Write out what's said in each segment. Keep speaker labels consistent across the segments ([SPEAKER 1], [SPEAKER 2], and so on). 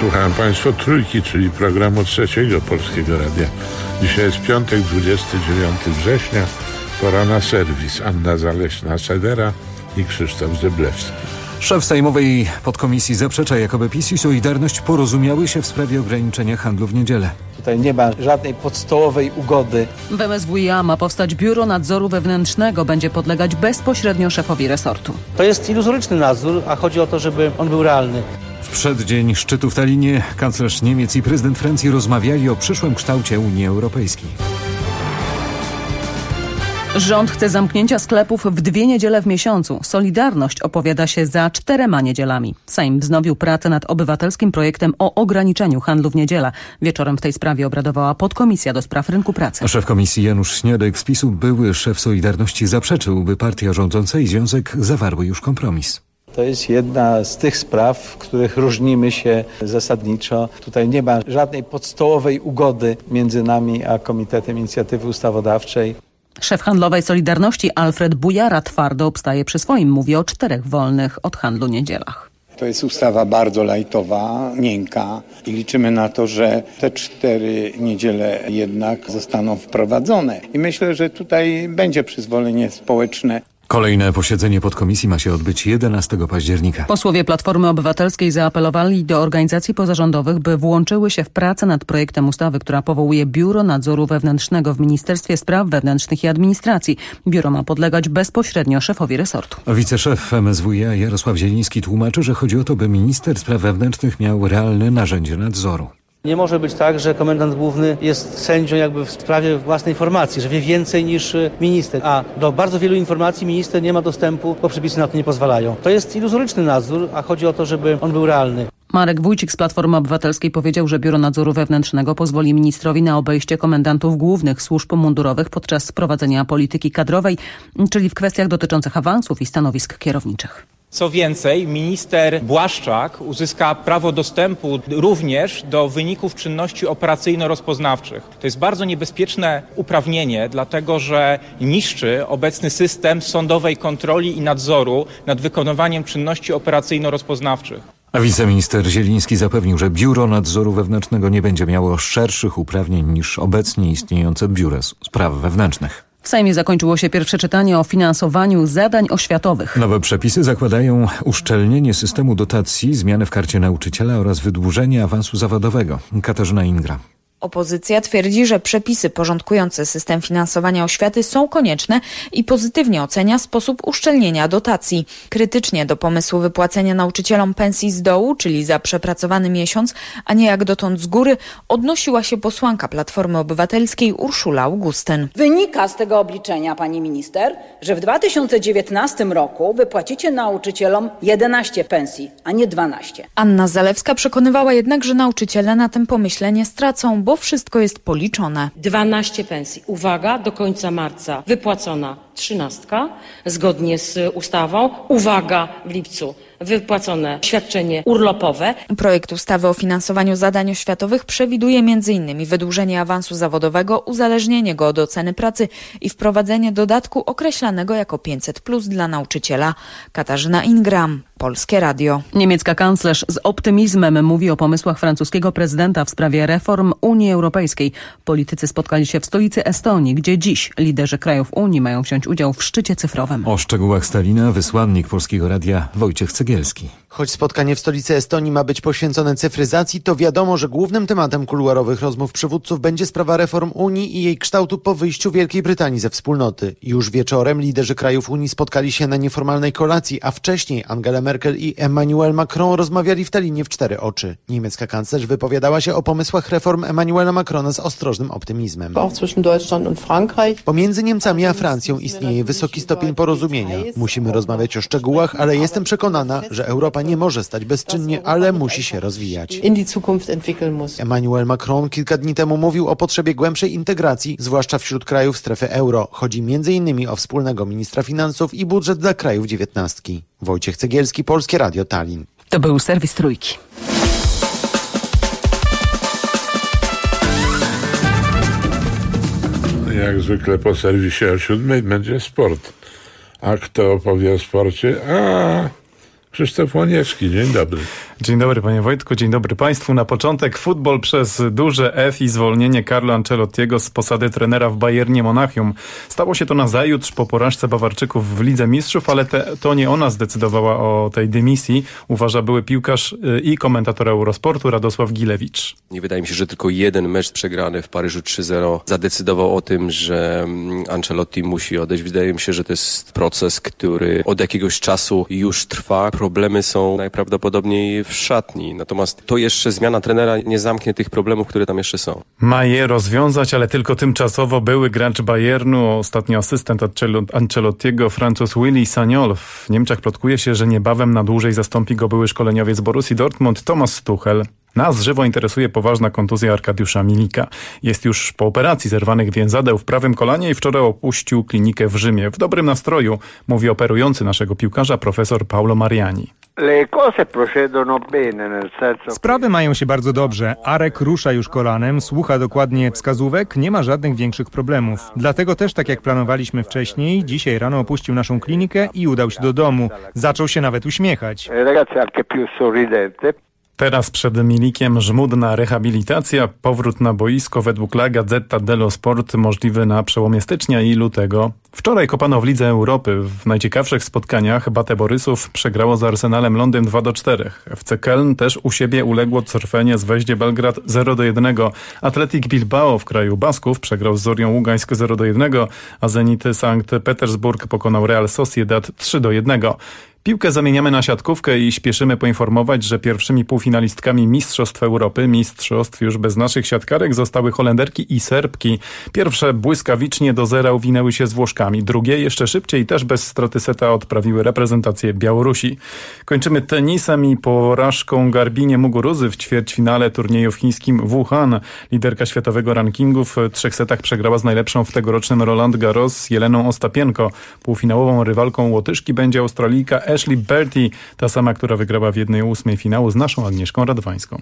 [SPEAKER 1] Słuchałem Państwa Trójki, czyli programu Trzeciego Polskiego Radia. Dzisiaj jest piątek, 29 września. Pora na serwis. Anna Zaleśna-Sedera i Krzysztof Zeblewski.
[SPEAKER 2] Szef Sejmowej Podkomisji zaprzecza, jakoby PiS i Solidarność porozumiały się w sprawie ograniczenia handlu w niedzielę.
[SPEAKER 3] Tutaj nie ma żadnej podstołowej ugody.
[SPEAKER 4] W MSWiA ma powstać Biuro Nadzoru Wewnętrznego. Będzie podlegać bezpośrednio szefowi resortu.
[SPEAKER 3] To jest iluzoryczny nadzór, a chodzi o to, żeby on był realny.
[SPEAKER 2] W przeddzień szczytu w Tallinie kanclerz Niemiec i prezydent Francji rozmawiali o przyszłym kształcie Unii Europejskiej.
[SPEAKER 4] Rząd chce zamknięcia sklepów w 2 niedziele w miesiącu. Solidarność opowiada się za 4 niedzielami. Sejm wznowił pracę nad obywatelskim projektem o ograniczeniu handlu w niedzielę. Wieczorem w tej sprawie obradowała podkomisja do spraw rynku pracy.
[SPEAKER 2] Szef komisji Janusz Śniadek z PiS-u, były szef Solidarności, zaprzeczył, by partia rządząca i związek zawarły już kompromis.
[SPEAKER 3] To jest jedna z tych spraw, w których różnimy się zasadniczo. Tutaj nie ma żadnej podstołowej ugody między nami a Komitetem Inicjatywy Ustawodawczej.
[SPEAKER 4] Szef handlowej Solidarności Alfred Bujara twardo obstaje przy swoim. Mówi o 4 wolnych od handlu niedzielach.
[SPEAKER 5] To jest ustawa bardzo lajtowa, miękka i liczymy na to, że te 4 niedziele jednak zostaną wprowadzone. I myślę, że tutaj będzie przyzwolenie społeczne.
[SPEAKER 2] Kolejne posiedzenie podkomisji ma się odbyć 11 października.
[SPEAKER 4] Posłowie Platformy Obywatelskiej zaapelowali do organizacji pozarządowych, by włączyły się w pracę nad projektem ustawy, która powołuje Biuro Nadzoru Wewnętrznego w Ministerstwie Spraw Wewnętrznych i Administracji. Biuro ma podlegać bezpośrednio szefowi resortu.
[SPEAKER 2] Wiceszef MSWiA Jarosław Zieliński tłumaczy, że chodzi o to, by minister spraw wewnętrznych miał realne narzędzie nadzoru.
[SPEAKER 3] Nie może być tak, że komendant główny jest sędzią jakby w sprawie własnej formacji, że wie więcej niż minister, a do bardzo wielu informacji minister nie ma dostępu, bo przepisy na to nie pozwalają. To jest iluzoryczny nadzór, a chodzi o to, żeby on był realny.
[SPEAKER 4] Marek Wójcik z Platformy Obywatelskiej powiedział, że Biuro Nadzoru Wewnętrznego pozwoli ministrowi na obejście komendantów głównych służb mundurowych podczas prowadzenia polityki kadrowej, czyli w kwestiach dotyczących awansów i stanowisk kierowniczych.
[SPEAKER 6] Co więcej, minister Błaszczak uzyska prawo dostępu również do wyników czynności operacyjno-rozpoznawczych. To jest bardzo niebezpieczne uprawnienie, dlatego że niszczy obecny system sądowej kontroli i nadzoru nad wykonywaniem czynności operacyjno-rozpoznawczych.
[SPEAKER 2] A wiceminister Zieliński zapewnił, że Biuro Nadzoru Wewnętrznego nie będzie miało szerszych uprawnień niż obecnie istniejące Biuro Spraw Wewnętrznych.
[SPEAKER 4] W Sejmie zakończyło się pierwsze czytanie o finansowaniu zadań oświatowych.
[SPEAKER 2] Nowe przepisy zakładają uszczelnienie systemu dotacji, zmiany w karcie nauczyciela oraz wydłużenie awansu zawodowego. Katarzyna Ingra.
[SPEAKER 7] Opozycja twierdzi, że przepisy porządkujące system finansowania oświaty są konieczne i pozytywnie ocenia sposób uszczelnienia dotacji. Krytycznie do pomysłu wypłacenia nauczycielom pensji z dołu, czyli za przepracowany miesiąc, a nie jak dotąd z góry, odnosiła się posłanka Platformy Obywatelskiej Urszula Augustyn.
[SPEAKER 8] Wynika z tego obliczenia, pani minister, że w 2019 roku wypłacicie nauczycielom 11 pensji, a nie 12.
[SPEAKER 7] Anna Zalewska przekonywała jednak, że nauczyciele na tym pomyśle nie stracą, bo wszystko jest policzone.
[SPEAKER 9] 12 pensji. Uwaga, do końca marca wypłacona 13, zgodnie z ustawą. Uwaga, w lipcu wypłacone świadczenie urlopowe.
[SPEAKER 7] Projekt ustawy o finansowaniu zadań oświatowych przewiduje m.in. wydłużenie awansu zawodowego, uzależnienie go od oceny pracy i wprowadzenie dodatku określanego jako 500+ dla nauczyciela. Katarzyna Ingram, Polskie Radio.
[SPEAKER 4] Niemiecka kanclerz z optymizmem mówi o pomysłach francuskiego prezydenta w sprawie reform Unii Europejskiej. Politycy spotkali się w stolicy Estonii, gdzie dziś liderzy krajów Unii mają wziąć udział w szczycie cyfrowym.
[SPEAKER 2] O szczegółach Stalina wysłannik Polskiego Radia Wojciech Cegielski.
[SPEAKER 10] Choć spotkanie w stolicy Estonii ma być poświęcone cyfryzacji, to wiadomo, że głównym tematem kuluarowych rozmów przywódców będzie sprawa reform Unii i jej kształtu po wyjściu Wielkiej Brytanii ze wspólnoty. Już wieczorem liderzy krajów Unii spotkali się na nieformalnej kolacji, a wcześniej Angela Merkel i Emmanuel Macron rozmawiali w Tallinie w 4 oczy. Niemiecka kanclerz wypowiadała się o pomysłach reform Emmanuela Macrona z ostrożnym optymizmem. Pomiędzy Niemcami a Francją istnieje wysoki stopień porozumienia. Musimy rozmawiać o szczegółach, ale jestem przekonana, że Europa nie może stać bezczynnie, ale musi się rozwijać. Emmanuel Macron kilka dni temu mówił o potrzebie głębszej integracji, zwłaszcza wśród krajów strefy euro. Chodzi m.in. o wspólnego ministra finansów i budżet dla krajów 19. Wojciech Cegielski, Polskie Radio, Tallin.
[SPEAKER 4] To był serwis Trójki.
[SPEAKER 1] Jak zwykle po serwisie o 7:00 będzie sport. A kto opowie o sporcie? Krzysztof Łoniewski, dzień dobry.
[SPEAKER 11] Dzień dobry panie Wojtku, dzień dobry państwu. Na początek futbol przez duże F i zwolnienie Carlo Ancelottiego z posady trenera w Bayernie Monachium. Stało się to nazajutrz po porażce Bawarczyków w Lidze Mistrzów, ale to nie ona zdecydowała o tej dymisji, uważa były piłkarz i komentator Eurosportu Radosław Gilewicz.
[SPEAKER 12] Nie wydaje mi się, że tylko jeden mecz przegrany w Paryżu 3-0 zadecydował o tym, że Ancelotti musi odejść. Wydaje mi się, że to jest proces, który od jakiegoś czasu już trwa. Problemy są najprawdopodobniej w szatni. Natomiast to jeszcze zmiana trenera nie zamknie tych problemów, które tam jeszcze są.
[SPEAKER 11] Ma je rozwiązać, ale tylko tymczasowo. Były gracz Bayernu, ostatnio asystent Ancelottiego, Francuz Willy Sagnol. W Niemczech plotkuje się, że niebawem na dłużej zastąpi go były szkoleniowiec Borussii Dortmund Thomas Tuchel. Nas żywo interesuje poważna kontuzja Arkadiusza Milika. Jest już po operacji zerwanych więzadeł w prawym kolanie i wczoraj opuścił klinikę w Rzymie. W dobrym nastroju, mówi operujący naszego piłkarza profesor Paolo Mariani.
[SPEAKER 13] Sprawy mają się bardzo dobrze. Arek rusza już kolanem, słucha dokładnie wskazówek, nie ma żadnych większych problemów. Dlatego też, tak jak planowaliśmy wcześniej, dzisiaj rano opuścił naszą klinikę i udał się do domu. Zaczął się nawet uśmiechać.
[SPEAKER 11] Teraz przed Milikiem żmudna rehabilitacja, powrót na boisko według La Gazzetta dello Sport możliwy na przełomie stycznia i lutego. Wczoraj kopano w Lidze Europy. W najciekawszych spotkaniach Bate Borysów przegrało z Arsenalem Londyn 2-4. FC Köln też u siebie uległo Crvenie z Weździe Belgrad 0-1. Athletic Bilbao w kraju Basków przegrał z Zorią Ługańsk 0-1, a Zenit Sankt Petersburg pokonał Real Sociedad 3-1. Piłkę zamieniamy na siatkówkę i śpieszymy poinformować, że pierwszymi półfinalistkami Mistrzostw Europy, mistrzostw już bez naszych siatkarek, zostały Holenderki i Serbki. Pierwsze błyskawicznie do zera uwinęły się z Włoszkami. Drugie jeszcze szybciej, też bez straty seta, odprawiły reprezentację Białorusi. Kończymy tenisem i porażką Garbinie Muguruzy w ćwierćfinale turnieju w chińskim Wuhan. Liderka światowego rankingu w 3 setach przegrała z najlepszą w tegorocznym Roland Garros Jeleną Ostapienko. Półfinałową rywalką Łotyszki będzie Australijka Ashley Barty, ta sama, która wygrała w 1/8 finału z naszą Agnieszką Radwańską.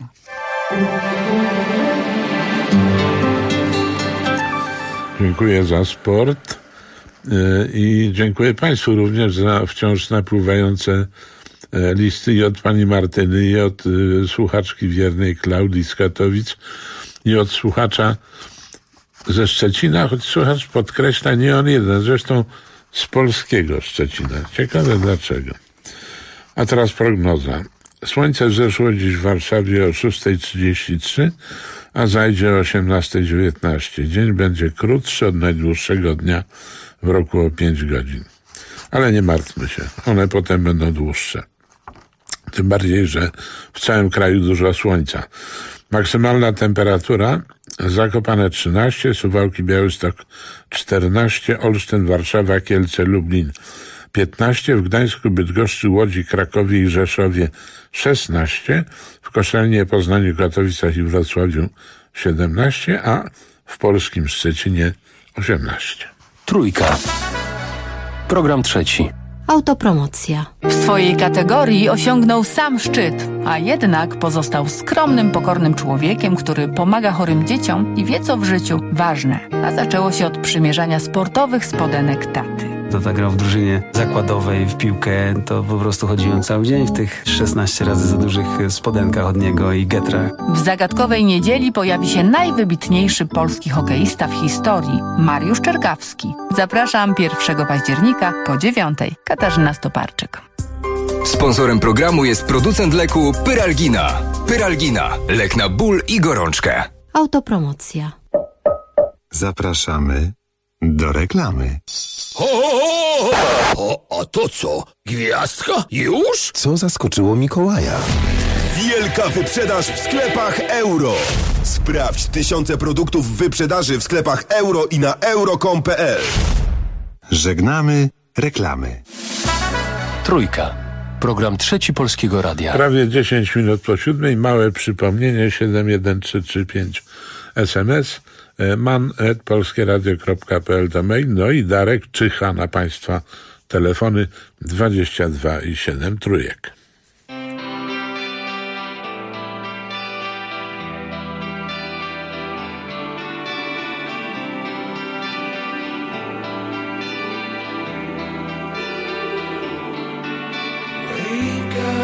[SPEAKER 1] Dziękuję za sport i dziękuję Państwu również za wciąż napływające listy i od pani Martyny, i od słuchaczki wiernej Klaudii z Katowic, i od słuchacza ze Szczecina, choć słuchacz podkreśla, nie on jeden, zresztą z polskiego Szczecina. Ciekawe dlaczego. A teraz prognoza. Słońce wzeszło dziś w Warszawie o 6:33, a zajdzie o 18:19. Dzień będzie krótszy od najdłuższego dnia w roku o 5 godzin. Ale nie martwmy się, one potem będą dłuższe. Tym bardziej, że w całym kraju dużo słońca. Maksymalna temperatura: Zakopane 13, Suwałki, Białystok 14, Olsztyn, Warszawa, Kielce, Lublin 15, w Gdańsku, Bydgoszczy, Łodzi, Krakowie i Rzeszowie 16, w Koszalinie, Poznaniu, Katowicach i Wrocławiu 17, a w polskim Szczecinie 18.
[SPEAKER 14] Trójka. Program trzeci.
[SPEAKER 15] Autopromocja.
[SPEAKER 16] W swojej kategorii osiągnął sam szczyt, a jednak pozostał skromnym, pokornym człowiekiem, który pomaga chorym dzieciom i wie, co w życiu ważne. A zaczęło się od przymierzania sportowych spodenek taty.
[SPEAKER 17] Tata grał w drużynie zakładowej w piłkę, to po prostu chodziłem cały dzień w tych 16 razy za dużych spodenkach od niego i getrach.
[SPEAKER 16] W zagadkowej niedzieli pojawi się najwybitniejszy polski hokeista w historii, Mariusz Czerkawski. Zapraszam 1 października po 9:00. Katarzyna Stoparczyk.
[SPEAKER 14] Sponsorem programu jest producent leku Pyralgina. Pyralgina. Lek na ból i gorączkę.
[SPEAKER 15] Autopromocja.
[SPEAKER 18] Zapraszamy do reklamy.
[SPEAKER 19] A to co? Gwiazdka? Już?
[SPEAKER 18] Co zaskoczyło Mikołaja?
[SPEAKER 19] Wielka wyprzedaż w sklepach Euro. Sprawdź tysiące produktów w wyprzedaży w sklepach Euro i na euro.com.pl.
[SPEAKER 18] Żegnamy reklamy.
[SPEAKER 14] Trójka. Program trzeci Polskiego Radia.
[SPEAKER 1] Prawie 10 minut po 7:00. Małe przypomnienie: 71335 SMS, man@polskieradio.pl to mail. No i Darek czyha na Państwa telefony 22 i 7 trójek.
[SPEAKER 20] Wake up.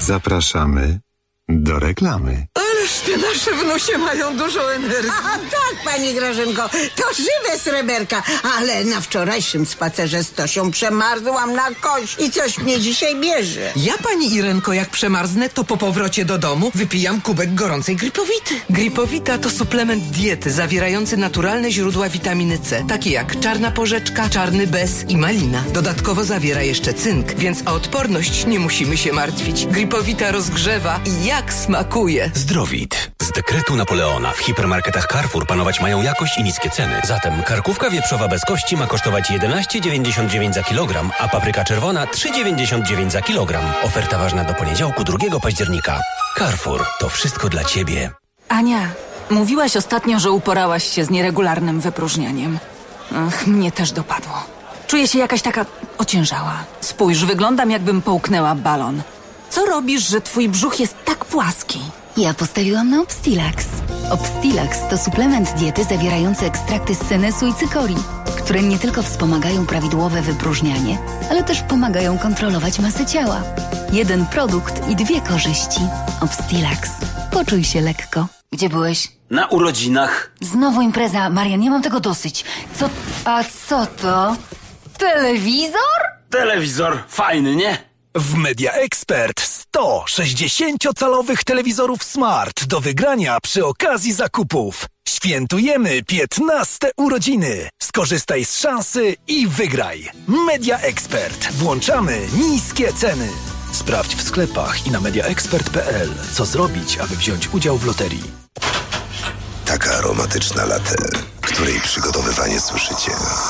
[SPEAKER 18] Zapraszamy do reklamy.
[SPEAKER 20] Ależ te nasze wnusie mają dużo energii.
[SPEAKER 21] A tak, pani Grażynko, to żywe sreberka, ale na wczorajszym spacerze z Tosią przemarzłam na kość i coś mnie dzisiaj bierze.
[SPEAKER 20] Ja, pani Irenko, jak przemarznę, to po powrocie do domu wypijam kubek gorącej Gripowity. Gripowita to suplement diety zawierający naturalne źródła witaminy C, takie jak czarna porzeczka, czarny bez i malina. Dodatkowo zawiera jeszcze cynk, więc o odporność nie musimy się martwić. Gripowita rozgrzewa i jak smakuje.
[SPEAKER 22] Zdrowit. Z dekretu Napoleona w hipermarketach Carrefour panować mają jakość i niskie ceny. Zatem karkówka wieprzowa bez kości ma kosztować 11,99 za kilogram, a papryka czerwona 3,99 za kilogram. Oferta ważna do poniedziałku 2 października. Carrefour. To wszystko dla Ciebie.
[SPEAKER 23] Ania, mówiłaś ostatnio, że uporałaś się z nieregularnym wypróżnianiem. Mnie też dopadło. Czuję się jakaś taka ociężała. Spójrz, wyglądam jakbym połknęła balon. Co robisz, że twój brzuch jest tak płaski?
[SPEAKER 24] Ja postawiłam na Obstilax. Obstilax to suplement diety zawierający ekstrakty z senesu i cykorii, które nie tylko wspomagają prawidłowe wypróżnianie, ale też pomagają kontrolować masę ciała. Jeden produkt i 2 korzyści. Obstilax. Poczuj się lekko. Gdzie byłeś?
[SPEAKER 25] Na urodzinach.
[SPEAKER 24] Znowu impreza. Marian, nie mam tego dosyć. A co to? Telewizor?
[SPEAKER 25] Telewizor. Fajny, nie?
[SPEAKER 26] W Media Expert 100 60-calowych telewizorów smart do wygrania przy okazji zakupów. Świętujemy 15 urodziny. Skorzystaj z szansy i wygraj. Media Expert. Włączamy niskie ceny. Sprawdź w sklepach i na mediaexpert.pl, co zrobić, aby wziąć udział w loterii.
[SPEAKER 27] Taka aromatyczna latte, której przygotowywanie słyszycie.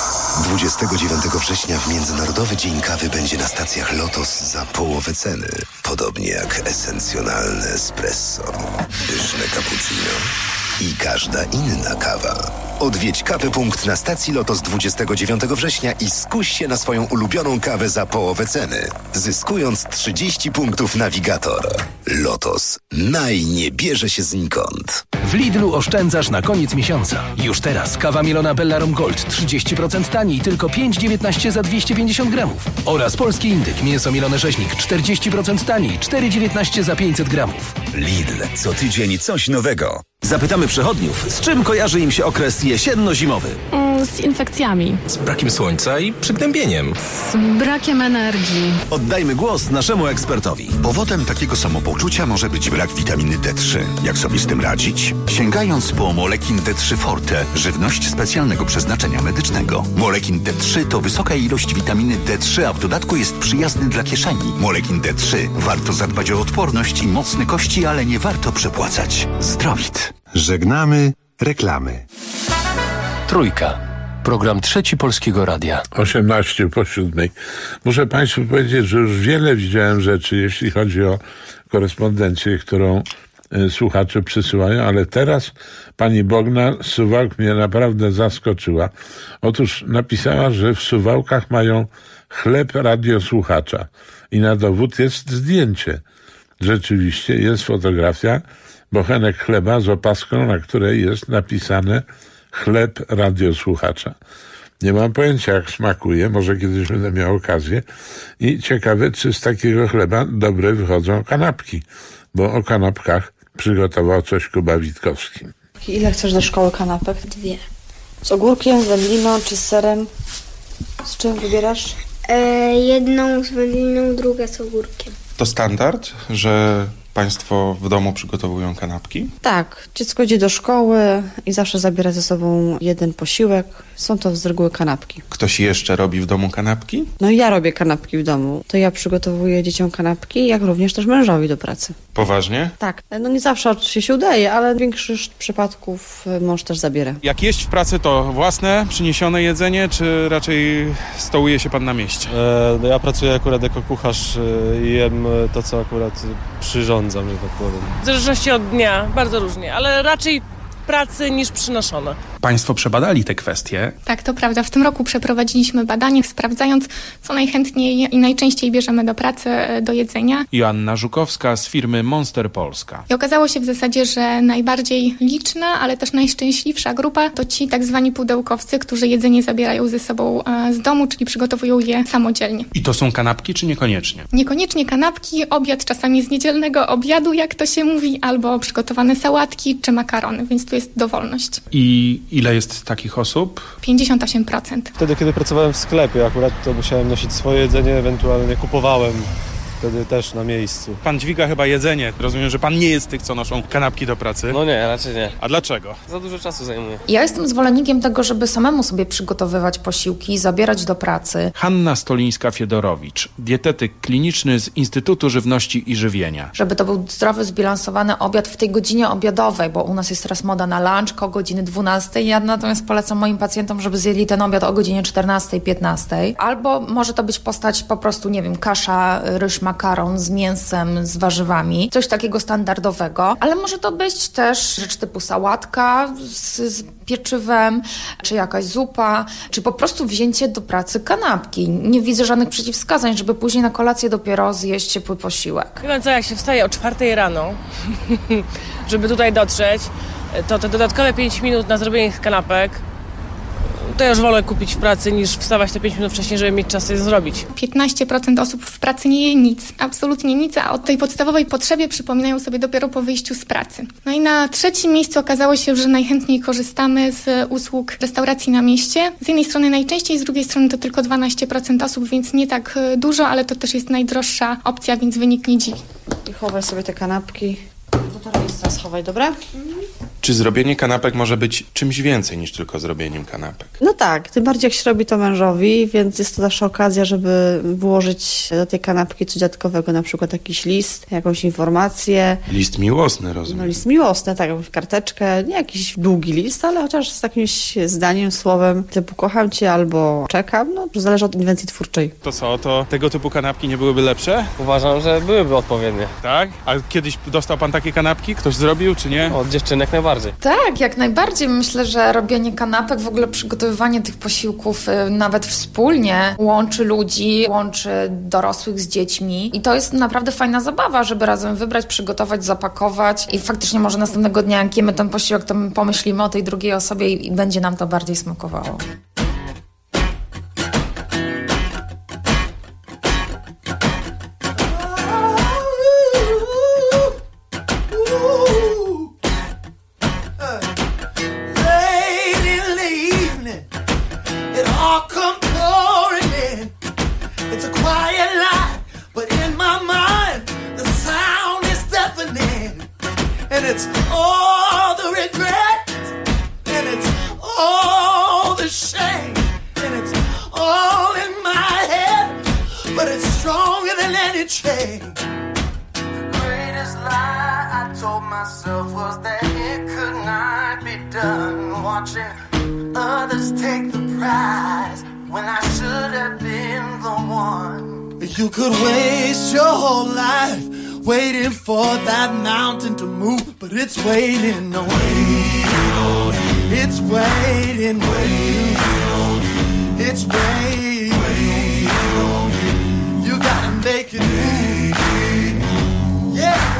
[SPEAKER 27] 29 września w Międzynarodowy Dzień Kawy będzie na stacjach Lotos za połowę ceny. Podobnie jak esencjonalne espresso, pyszne cappuccino i każda inna kawa. Odwiedź Kawy.punkt na stacji Lotos 29 września i skuś się na swoją ulubioną kawę za połowę ceny, zyskując 30 punktów Navigator. Lotos. Nie bierze się znikąd.
[SPEAKER 26] W Lidlu oszczędzasz na koniec miesiąca. Już teraz kawa mielona Bellarum Gold 30% taniej, tylko 5,19 za 250 gramów. Oraz polski indyk mięso mielone rzeźnik 40% taniej, 4,19 za 500 gramów.
[SPEAKER 28] Lidl. Co tydzień coś nowego. Zapytamy przechodniów, z czym kojarzy im się okres jesienno-zimowy.
[SPEAKER 29] Z infekcjami.
[SPEAKER 28] Z brakiem słońca i przygnębieniem.
[SPEAKER 29] Z brakiem energii.
[SPEAKER 28] Oddajmy głos naszemu ekspertowi.
[SPEAKER 30] Powodem takiego samopoczucia może być brak witaminy D3. Jak sobie z tym radzić? Sięgając po Molekin D3 Forte, żywność specjalnego przeznaczenia medycznego. Molekin D3 to wysoka ilość witaminy D3, a w dodatku jest przyjazny dla kieszeni. Molekin D3. Warto zadbać o odporność i mocne kości, ale nie warto przepłacać. Zdrowit.
[SPEAKER 18] Żegnamy reklamy.
[SPEAKER 31] Trójka. Program Trzeci Polskiego Radia.
[SPEAKER 1] 8:18. Muszę Państwu powiedzieć, że już wiele widziałem rzeczy, jeśli chodzi o korespondencję, którą słuchacze przysyłają, ale teraz pani Bogna z Suwałk mnie naprawdę zaskoczyła. Otóż napisała, że w Suwałkach mają chleb radiosłuchacza i na dowód jest zdjęcie. Rzeczywiście jest fotografia, bochenek chleba z opaską, na której jest napisane chleb radiosłuchacza. Nie mam pojęcia, jak smakuje, może kiedyś będę miał okazję i ciekawe, czy z takiego chleba dobre wychodzą kanapki, bo o kanapkach przygotował coś Kuba Witkowski.
[SPEAKER 32] Ile chcesz do szkoły kanapek?
[SPEAKER 33] 2.
[SPEAKER 32] Z ogórkiem, z wędliną czy z serem? Z czym wybierasz?
[SPEAKER 33] Jedną z wędliną, druga z ogórkiem.
[SPEAKER 34] To standard, że Państwo w domu przygotowują kanapki?
[SPEAKER 32] Tak, dziecko idzie do szkoły i zawsze zabiera ze sobą jeden posiłek. Są to z reguły kanapki.
[SPEAKER 34] Ktoś jeszcze robi w domu kanapki?
[SPEAKER 32] No ja robię kanapki w domu. To ja przygotowuję dzieciom kanapki, jak również też mężowi do pracy.
[SPEAKER 34] Poważnie?
[SPEAKER 32] Tak, no nie zawsze oczywiście się udaje, ale w większości przypadków mąż też zabiera.
[SPEAKER 34] Jak jeść w pracy, to własne, przyniesione jedzenie, czy raczej stołuje się Pan na mieście?
[SPEAKER 35] No ja pracuję akurat jako kucharz i jem to, co akurat przyrządzam, że tak powiem.
[SPEAKER 36] W zależności od dnia, bardzo różnie, ale raczej w pracy niż przynoszone.
[SPEAKER 34] Państwo przebadali te kwestie.
[SPEAKER 2] Tak, to prawda. W tym roku przeprowadziliśmy badanie, sprawdzając, co najchętniej i najczęściej bierzemy do pracy, do jedzenia.
[SPEAKER 34] Joanna Żukowska z firmy Monster Polska.
[SPEAKER 2] I okazało się w zasadzie, że najbardziej liczna, ale też najszczęśliwsza grupa to ci tak zwani pudełkowcy, którzy jedzenie zabierają ze sobą z domu, czyli przygotowują je samodzielnie.
[SPEAKER 34] I to są kanapki, czy niekoniecznie?
[SPEAKER 2] Niekoniecznie kanapki, obiad czasami z niedzielnego obiadu, jak to się mówi, albo przygotowane sałatki czy makarony, więc tu jest dowolność.
[SPEAKER 34] I ile jest takich osób?
[SPEAKER 2] 58%.
[SPEAKER 35] Wtedy, kiedy pracowałem w sklepie akurat, to musiałem nosić swoje jedzenie, ewentualnie kupowałem wtedy też na miejscu.
[SPEAKER 34] Pan dźwiga chyba jedzenie. Rozumiem, że pan nie jest z tych, co noszą kanapki do pracy.
[SPEAKER 35] No nie, raczej nie.
[SPEAKER 34] A dlaczego?
[SPEAKER 35] Za dużo czasu zajmuje.
[SPEAKER 3] Ja jestem zwolennikiem tego, żeby samemu sobie przygotowywać posiłki, zabierać do pracy.
[SPEAKER 34] Hanna Stolińska-Fiedorowicz, dietetyk kliniczny z Instytutu Żywności i Żywienia.
[SPEAKER 3] Żeby to był zdrowy, zbilansowany obiad w tej godzinie obiadowej, bo u nas jest teraz moda na lunch o godziny 12. Ja natomiast polecam moim pacjentom, żeby zjedli ten obiad o godzinie 14-15. Albo może to być postać po prostu, nie wiem, kasza, ryż, makaron z mięsem, z warzywami. Coś takiego standardowego. Ale może to być też rzecz typu sałatka z pieczywem, czy jakaś zupa, czy po prostu wzięcie do pracy kanapki. Nie widzę żadnych przeciwwskazań, żeby później na kolację dopiero zjeść ciepły posiłek.
[SPEAKER 4] Wie pan co, jak się wstaje o 4 rano, żeby tutaj dotrzeć, to te dodatkowe 5 minut na zrobienie tych kanapek, to ja już wolę kupić w pracy, niż wstawać te 5 minut wcześniej, żeby mieć czas je zrobić.
[SPEAKER 2] 15% osób w pracy nie je nic, absolutnie nic, a o tej podstawowej potrzebie przypominają sobie dopiero po wyjściu z pracy. No i na 3. miejscu okazało się, że najchętniej korzystamy z usług restauracji na mieście. Z jednej strony najczęściej, z drugiej strony to tylko 12% osób, więc nie tak dużo, ale to też jest najdroższa opcja, więc wynik nie dziwi.
[SPEAKER 32] I chowaj sobie te kanapki. Do tego miejsca schowaj, dobra?
[SPEAKER 34] Czy zrobienie kanapek może być czymś więcej niż tylko zrobieniem kanapek?
[SPEAKER 32] No tak, tym bardziej jak się robi to mężowi, więc jest to zawsze okazja, żeby włożyć do tej kanapki coś dodatkowego, na przykład jakiś list, jakąś informację.
[SPEAKER 34] List miłosny, rozumiem.
[SPEAKER 32] No list miłosny, tak, jakąś karteczkę, nie jakiś długi list, ale chociaż z jakimś zdaniem, słowem typu kocham cię albo czekam, no zależy od inwencji twórczej.
[SPEAKER 34] To co, to tego typu kanapki nie byłyby lepsze?
[SPEAKER 35] Uważam, że byłyby odpowiednie.
[SPEAKER 34] Tak? A kiedyś dostał pan takie kanapki? Ktoś zrobił, czy nie?
[SPEAKER 35] Od dziewczynek najbardziej.
[SPEAKER 3] Tak, jak najbardziej. Myślę, że robienie kanapek, w ogóle przygotowywanie tych posiłków nawet wspólnie łączy ludzi, łączy dorosłych z dziećmi i to jest naprawdę fajna zabawa, żeby razem wybrać, przygotować, zapakować i faktycznie może następnego dnia, jak jemy ten posiłek, to my pomyślimy o tej drugiej osobie i będzie nam to bardziej smakowało.
[SPEAKER 5] And it's all the regret, and it's all the shame, and it's all in my head, but it's stronger than any chain. The greatest lie I told myself was that it could not be done. Watching others take the prize when I should have been the one. You could waste your whole life waiting for that mountain to move, but it's waiting on you. It's waiting on you. It's waiting on you. You gotta make it move. Yeah.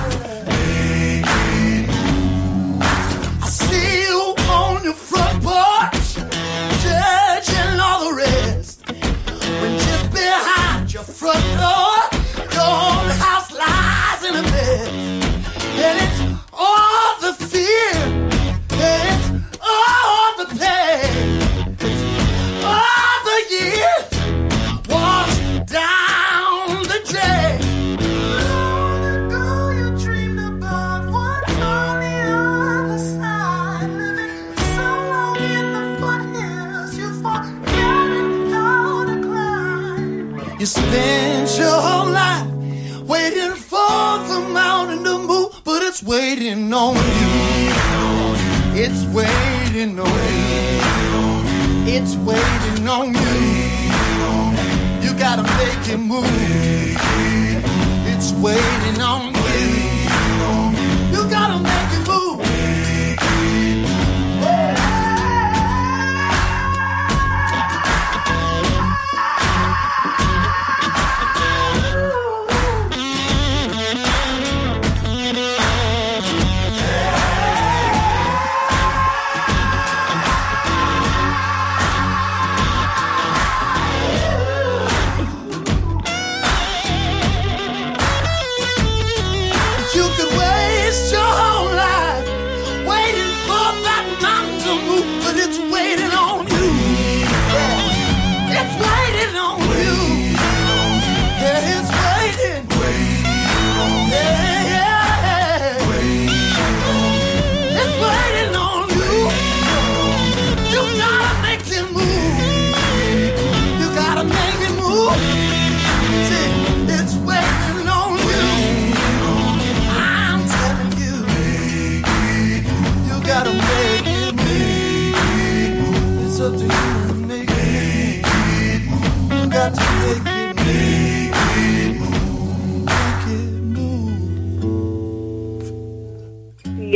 [SPEAKER 5] I see you on your front porch, judging all the rest, when just behind your front door, your own house lies in a bed, and it's all the fear, and it's all the pain, it's all the years washed down the drain. Long ago you dreamed about what's on the other side, living so long in the foothills you forgot how to climb. You spent your whole life waiting for the mountain to move, but it's waiting on you. It's waiting on you. It's waiting on you. You gotta make it move. It's waiting on you. You gotta make it move.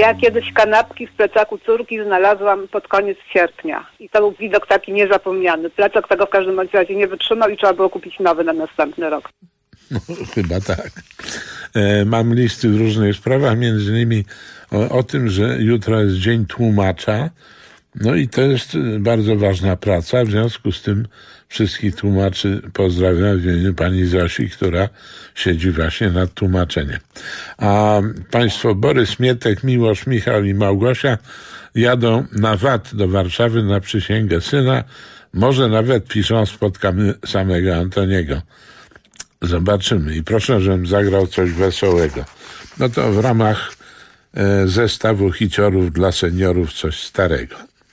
[SPEAKER 6] Ja kiedyś kanapki w plecaku córki znalazłam pod koniec sierpnia. I to był widok taki niezapomniany. Plecak tego w każdym razie nie wytrzymał i trzeba było kupić nowy na następny rok.
[SPEAKER 1] No, chyba tak. Mam listy w różnych sprawach, między innymi o tym, że jutro jest Dzień Tłumacza. No i to jest bardzo ważna praca. W związku z tym wszystkich tłumaczy pozdrawiam w imieniu pani Zosi, która siedzi właśnie nad tłumaczeniem. A państwo Borys, Mietek, Miłosz, Michał i Małgosia jadą na VAT do Warszawy na przysięgę syna. Może nawet piszą, spotkamy samego Antoniego. Zobaczymy. I proszę, żebym zagrał coś wesołego. No to w ramach zestawu hiciorów dla seniorów coś starego.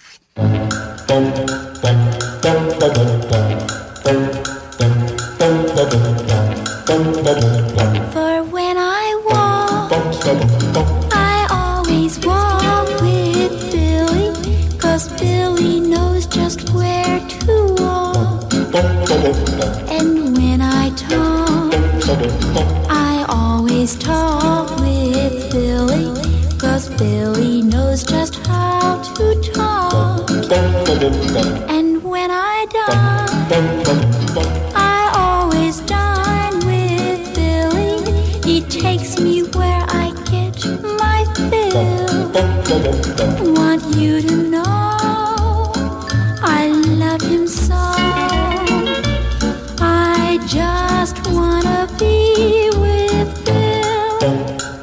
[SPEAKER 7] For when I walk, I always walk with Billy, 'cause Billy knows just where to walk. And when I talk, I always talk with Billy, 'cause Billy knows just how to talk. And when I dine, I always dine with Billy. He takes me where I get my fill. Want you to know I love him so. I just wanna be with Bill.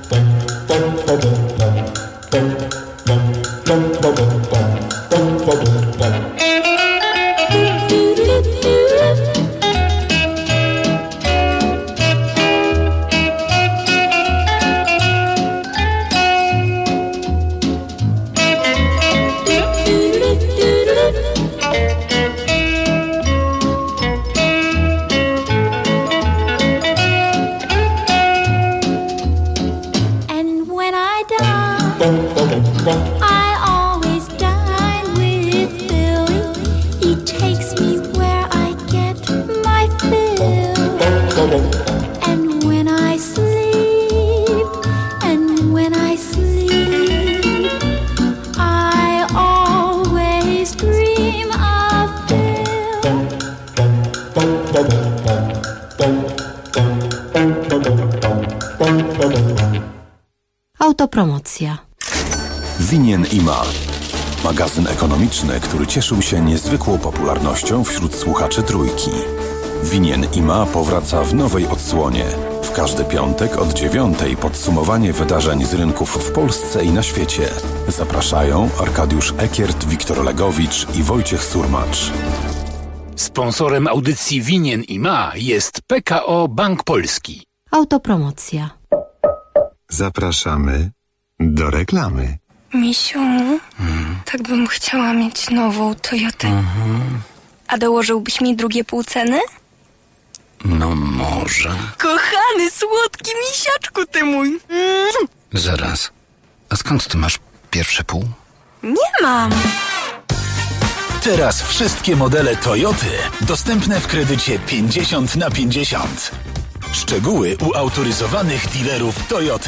[SPEAKER 7] I always dine with Billy. He takes me where I get my fill. And when I sleep, I always dream of Bill.
[SPEAKER 29] Autopromocja.
[SPEAKER 28] Winien IMA. Magazyn ekonomiczny, który cieszył się niezwykłą popularnością wśród słuchaczy Trójki. Winien IMA powraca w nowej odsłonie. W każdy piątek od 9:00 podsumowanie wydarzeń z rynków w Polsce i na świecie. Zapraszają Arkadiusz Ekiert, Wiktor Legowicz i Wojciech Surmacz.
[SPEAKER 8] Sponsorem audycji Winien IMA jest PKO Bank Polski.
[SPEAKER 29] Autopromocja.
[SPEAKER 18] Zapraszamy do reklamy.
[SPEAKER 9] Misiu, tak bym chciała mieć nową Toyotę. A dołożyłbyś mi drugie pół ceny?
[SPEAKER 10] No może.
[SPEAKER 9] Kochany, słodki misiaczku ty mój.
[SPEAKER 10] Zaraz. A skąd ty masz pierwsze pół?
[SPEAKER 9] Nie mam.
[SPEAKER 28] Teraz wszystkie modele Toyoty dostępne w kredycie 50/50. Szczegóły u autoryzowanych dealerów Toyoty.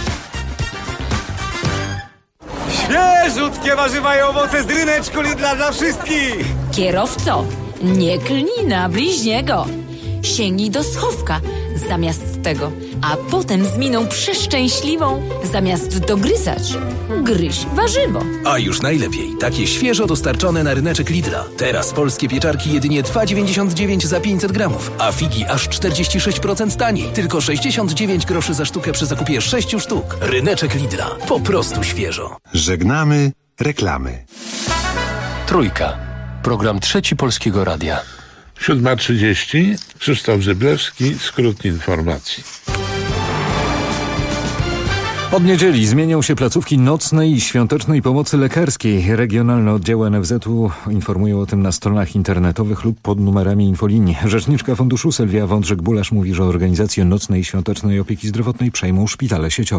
[SPEAKER 11] Świeżutkie warzywa i owoce z ryneczku Lidla dla wszystkich!
[SPEAKER 23] Kierowco, nie klnij na bliźniego. Sięgnij do schowka zamiast tego, a potem z miną przeszczęśliwą, zamiast dogryzać, gryź warzywo.
[SPEAKER 28] A już najlepiej, takie świeżo dostarczone na ryneczek Lidla. Teraz polskie pieczarki jedynie 2,99 za 500 gramów, a figi aż 46% taniej. Tylko 69 groszy za sztukę przy zakupie 6 sztuk. Ryneczek Lidla. Po prostu świeżo.
[SPEAKER 18] Żegnamy reklamy.
[SPEAKER 31] Trójka. Program Trzeci Polskiego Radia.
[SPEAKER 1] 7:30. Krzysztof Zyblewski, skrót informacji.
[SPEAKER 12] Od niedzieli zmienią się placówki nocnej i świątecznej pomocy lekarskiej. Regionalne oddziały NFZ-u informują o tym na stronach internetowych lub pod numerami infolinii. Rzeczniczka funduszu Sylwia Wądrzek-Bulasz mówi, że organizacje nocnej i świątecznej opieki zdrowotnej przejmą szpitale sieciowe.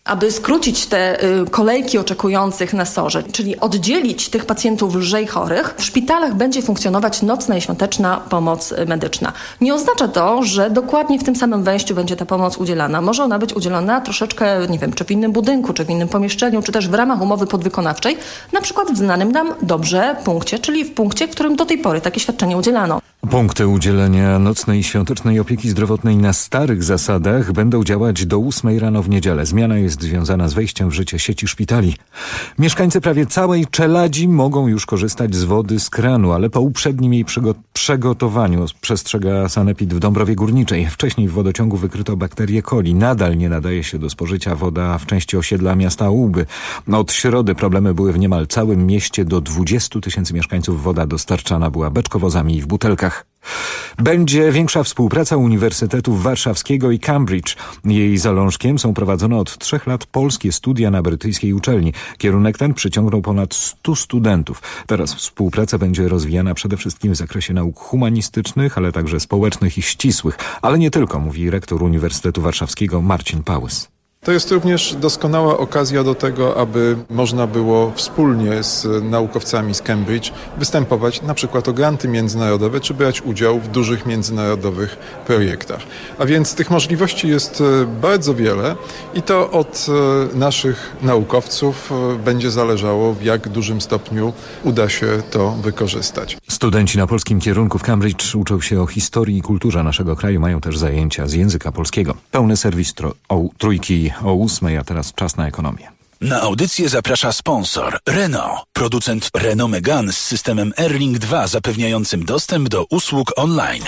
[SPEAKER 13] Aby skrócić te kolejki oczekujących na SOR-ze, czyli oddzielić tych pacjentów lżej chorych, w szpitalach będzie funkcjonować nocna i świąteczna pomoc medyczna. Nie oznacza to, że dokładnie w tym samym wejściu będzie ta pomoc udzielana. Może ona być udzielona troszeczkę, nie wiem, czy w innym budynku, czy w innym pomieszczeniu, czy też w ramach umowy podwykonawczej, na przykład w znanym nam dobrze punkcie, czyli w punkcie, w którym do tej pory takie świadczenie udzielano.
[SPEAKER 12] Punkty udzielenia nocnej i świątecznej opieki zdrowotnej na starych zasadach będą działać do 8 rano w niedzielę. Zmiana jest związana z wejściem w życie sieci szpitali. Mieszkańcy prawie całej Czeladzi mogą już korzystać z wody z kranu, ale po uprzednim jej przygotowaniu, przestrzega Sanepid w Dąbrowie Górniczej. Wcześniej w wodociągu wykryto bakterię coli. Nadal nie nadaje się do spożycia woda w części osiedla miasta Łuby. Od środy problemy były w niemal całym mieście. Do 20 000 mieszkańców woda dostarczana była beczkowozami i w butelkach. Będzie większa współpraca Uniwersytetów Warszawskiego i Cambridge. Jej zalążkiem są prowadzone od 3 lat polskie studia na brytyjskiej uczelni. Kierunek ten przyciągnął ponad 100 studentów. Teraz współpraca będzie rozwijana przede wszystkim w zakresie nauk humanistycznych, ale także społecznych i ścisłych. Ale nie tylko, mówi rektor Uniwersytetu Warszawskiego Marcin Pałys.
[SPEAKER 14] To jest również doskonała okazja do tego, aby można było wspólnie z naukowcami z Cambridge występować na przykład o granty międzynarodowe, czy brać udział w dużych międzynarodowych projektach. A więc tych możliwości jest bardzo wiele i to od naszych naukowców będzie zależało, w jak dużym stopniu uda się to wykorzystać.
[SPEAKER 12] Studenci na polskim kierunku w Cambridge uczą się o historii i kulturze naszego kraju, mają też zajęcia z języka polskiego. Pełny serwis Trójki o 8, a teraz czas na ekonomię.
[SPEAKER 8] Na audycję zaprasza sponsor Renault, producent Renault Megane z systemem Airlink 2 zapewniającym dostęp do usług online.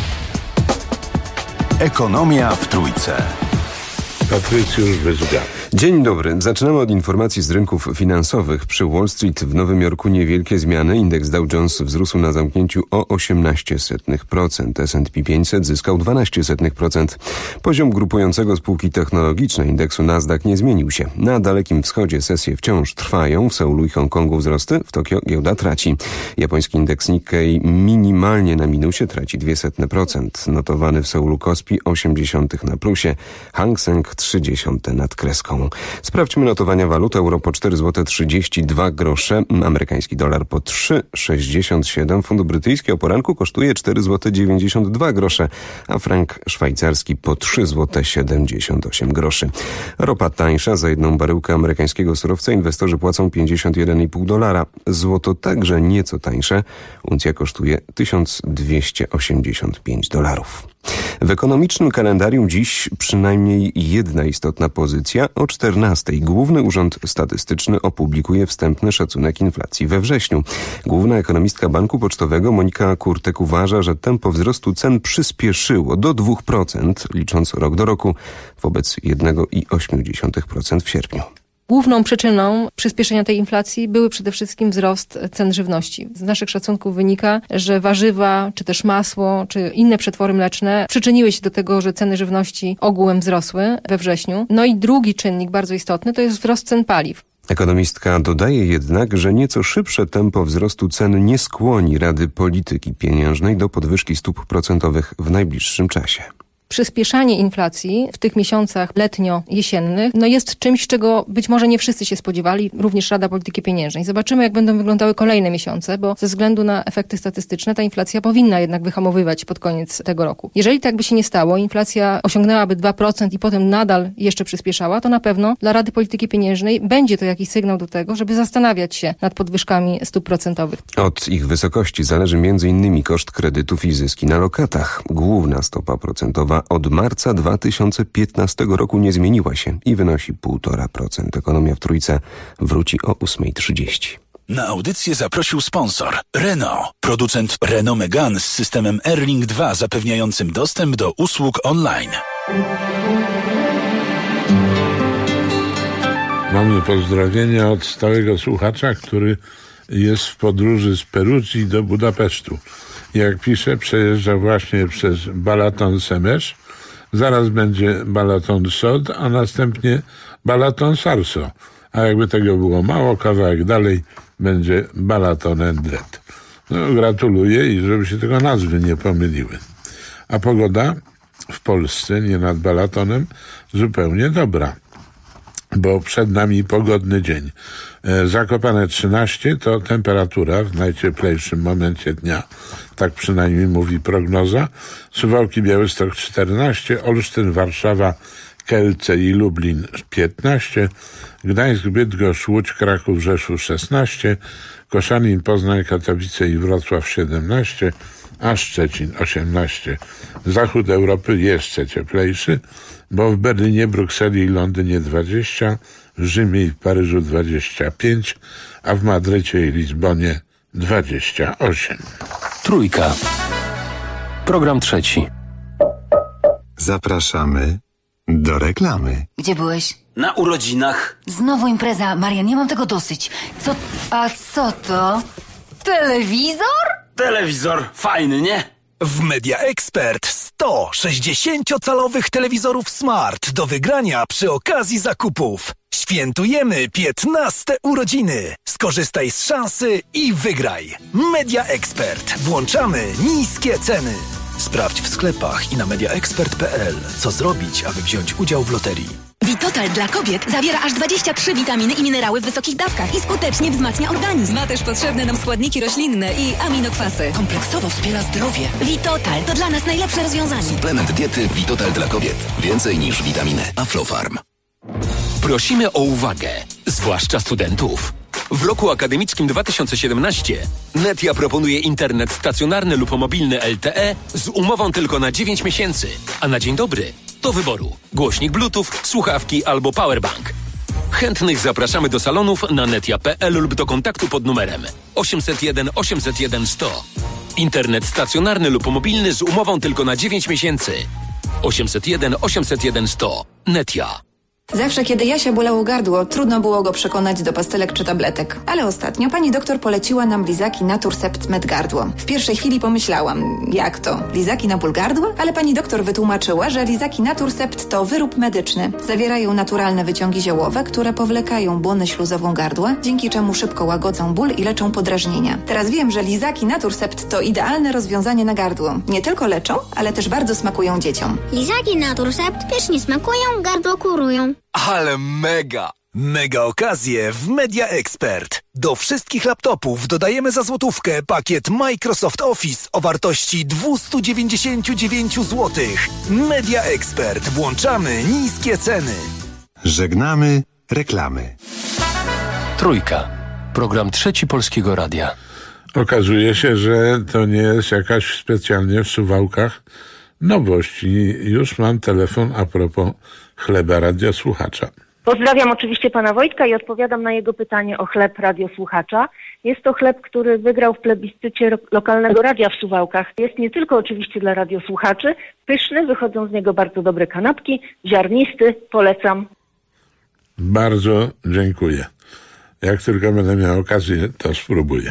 [SPEAKER 28] Ekonomia w Trójce.
[SPEAKER 1] Patrycjusz Wyzga.
[SPEAKER 15] Dzień dobry. Zaczynamy od informacji z rynków finansowych. Przy Wall Street w Nowym Jorku niewielkie zmiany. Indeks Dow Jones wzrósł na zamknięciu o 0,18%. S&P 500 zyskał 0,12%. Poziom grupującego spółki technologiczne indeksu Nasdaq nie zmienił się. Na Dalekim Wschodzie sesje wciąż trwają. W Seulu i Hongkongu wzrosty, w Tokio giełda traci. Japoński indeks Nikkei minimalnie na minusie, traci 0,02%. Notowany w Seulu Kospi 0,8 na plusie. Hang Seng 0,3 nad kreską. Sprawdźmy notowania walut. Euro po 4,32 zł, amerykański dolar po 3,67, funt brytyjski o poranku kosztuje 4,92 zł, a frank szwajcarski po 3,78 zł. Ropa tańsza, za jedną baryłkę amerykańskiego surowca inwestorzy płacą $51,5. Złoto także nieco tańsze, uncja kosztuje $1,285. W ekonomicznym kalendarium dziś przynajmniej jedna istotna pozycja. O 14:00 Główny Urząd Statystyczny opublikuje wstępny szacunek inflacji we wrześniu. Główna ekonomistka Banku Pocztowego Monika Kurtek uważa, że tempo wzrostu cen przyspieszyło do 2%, licząc rok do roku, wobec 1,8% w sierpniu.
[SPEAKER 16] Główną przyczyną przyspieszenia tej inflacji były przede wszystkim wzrost cen żywności. Z naszych szacunków wynika, że warzywa, czy też masło, czy inne przetwory mleczne przyczyniły się do tego, że ceny żywności ogółem wzrosły we wrześniu. No i drugi czynnik bardzo istotny to jest wzrost cen paliw.
[SPEAKER 15] Ekonomistka dodaje jednak, że nieco szybsze tempo wzrostu cen nie skłoni Rady Polityki Pieniężnej do podwyżki stóp procentowych w najbliższym czasie.
[SPEAKER 16] Przyspieszanie inflacji w tych miesiącach letnio-jesiennych jest czymś, czego być może nie wszyscy się spodziewali, również Rada Polityki Pieniężnej. Zobaczymy, jak będą wyglądały kolejne miesiące, bo ze względu na efekty statystyczne ta inflacja powinna jednak wyhamowywać pod koniec tego roku. Jeżeli tak by się nie stało, inflacja osiągnęłaby 2% i potem nadal jeszcze przyspieszała, to na pewno dla Rady Polityki Pieniężnej będzie to jakiś sygnał do tego, żeby zastanawiać się nad podwyżkami stóp procentowych.
[SPEAKER 15] Od ich wysokości zależy m.in. koszt kredytów i zyski na lokatach. Główna stopa procentowa od marca 2015 roku nie zmieniła się i wynosi 1,5%. Ekonomia w Trójce wróci o 8:30.
[SPEAKER 8] Na audycję zaprosił sponsor Renault, producent Renault Megane z systemem Airlink 2 zapewniającym dostęp do usług online.
[SPEAKER 1] Mamy pozdrowienia od stałego słuchacza, który jest w podróży z Perugii do Budapesztu. Jak pisze, przejeżdża właśnie przez Balaton-Semesz, zaraz będzie Balaton-Sod, a następnie Balaton-Sarso. A jakby tego było mało, kawałek dalej będzie Balaton-Endret. Gratuluję i żeby się tego nazwy nie pomyliły. A pogoda w Polsce, nie nad Balatonem, zupełnie dobra. bo przed nami pogodny dzień. Zakopane 13 to temperatura w najcieplejszym momencie dnia. Tak przynajmniej mówi prognoza. Suwałki, Białystok 14, Olsztyn, Warszawa, Kielce i Lublin 15, Gdańsk, Bydgoszcz, Łódź, Kraków, Rzeszów 16, Koszalin, Poznań, Katowice i Wrocław 17, a Szczecin 18. Zachód Europy jeszcze cieplejszy, bo w Berlinie, Brukseli i Londynie 20, w Rzymie i w Paryżu 25, a w Madrycie i Lizbonie 28.
[SPEAKER 31] Trójka. Program trzeci.
[SPEAKER 18] Zapraszamy do reklamy.
[SPEAKER 2] Gdzie byłeś?
[SPEAKER 4] Na urodzinach.
[SPEAKER 2] Znowu impreza. Marian, nie mam tego dosyć. A co to? Telewizor?
[SPEAKER 4] Telewizor. Fajny, nie?
[SPEAKER 8] W Media Expert 100 60-calowych telewizorów Smart do wygrania przy okazji zakupów. Świętujemy 15 urodziny. Skorzystaj z szansy i wygraj. Media Expert. Włączamy niskie ceny. Sprawdź w sklepach i na mediaexpert.pl, co zrobić, aby wziąć udział w loterii.
[SPEAKER 17] Vitotal dla kobiet zawiera aż 23 witaminy i minerały w wysokich dawkach i skutecznie wzmacnia organizm. Ma też potrzebne nam składniki roślinne i aminokwasy.
[SPEAKER 19] Kompleksowo wspiera zdrowie.
[SPEAKER 17] Vitotal to dla nas najlepsze rozwiązanie.
[SPEAKER 19] Suplement diety Vitotal dla kobiet. Więcej niż witaminy. Aflofarm.
[SPEAKER 31] Prosimy o uwagę, zwłaszcza studentów. W roku akademickim 2017 Netia proponuje internet stacjonarny lub mobilny LTE z umową tylko na 9 miesięcy, a na dzień dobry do wyboru głośnik Bluetooth, słuchawki albo powerbank. Chętnych zapraszamy do salonów na netia.pl lub do kontaktu pod numerem 801 801 100. Internet stacjonarny lub mobilny z umową tylko na 9 miesięcy. 801 801 100. Netia.
[SPEAKER 20] Zawsze, kiedy Jasia bolało gardło, trudno było go przekonać do pastelek czy tabletek. Ale ostatnio pani doktor poleciła nam lizaki Naturcept Med Gardło. W pierwszej chwili pomyślałam, jak to? Lizaki na ból gardła? Ale pani doktor wytłumaczyła, że lizaki Naturcept to wyrób medyczny. Zawierają naturalne wyciągi ziołowe, które powlekają błonę śluzową gardła, dzięki czemu szybko łagodzą ból i leczą podrażnienia. Teraz wiem, że lizaki Naturcept to idealne rozwiązanie na gardło. Nie tylko leczą, ale też bardzo smakują dzieciom.
[SPEAKER 21] Lizaki Naturcept pysznie smakują, gardło kurują.
[SPEAKER 8] Ale mega! Mega okazje w Media Expert. Do wszystkich laptopów dodajemy za złotówkę pakiet Microsoft Office o wartości 299 zł. Media Expert. Włączamy niskie ceny.
[SPEAKER 18] Żegnamy reklamy.
[SPEAKER 31] Trójka. Program trzeci Polskiego Radia.
[SPEAKER 1] Okazuje się, że to nie jest jakaś specjalnie w Suwałkach nowość i już mam telefon a propos chleba radiosłuchacza.
[SPEAKER 22] Pozdrawiam oczywiście pana Wojtka i odpowiadam na jego pytanie o chleb radiosłuchacza. Jest to chleb, który wygrał w plebiscycie lokalnego radia w Suwałkach. Jest nie tylko oczywiście dla radiosłuchaczy, pyszny, wychodzą z niego bardzo dobre kanapki, ziarnisty, polecam.
[SPEAKER 1] Bardzo dziękuję. Jak tylko będę miał okazję, to spróbuję.